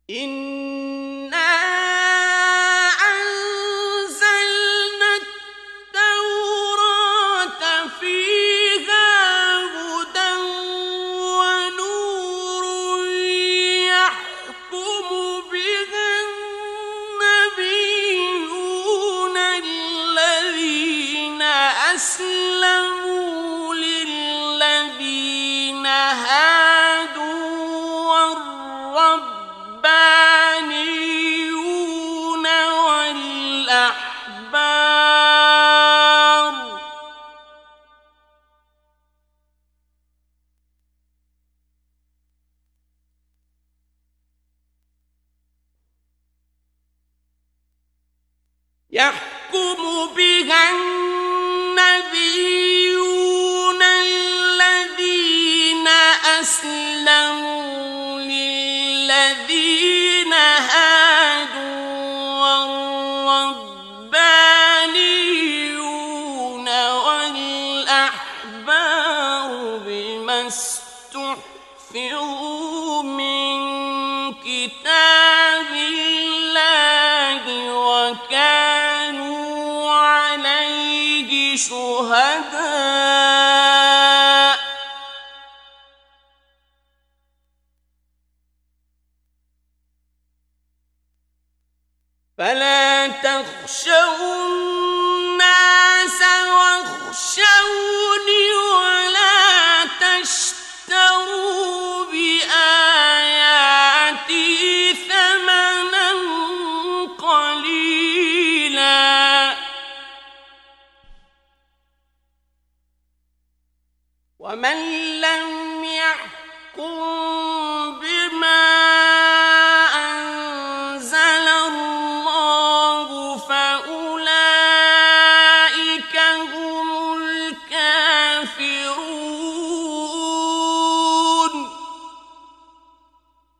إنا أنزلنا التوراة فيها هدى ونور يحكم بها النبيون الذين أسلموا للذين هادوا والربانيون والأحبار يحكم بها النبيون الذين أسلموا للذين هادوا والربانيون والأحبار بما استحفظوا من كتاب الله وكانوا عليه شهداء فلا تخشوا الناس واخشوني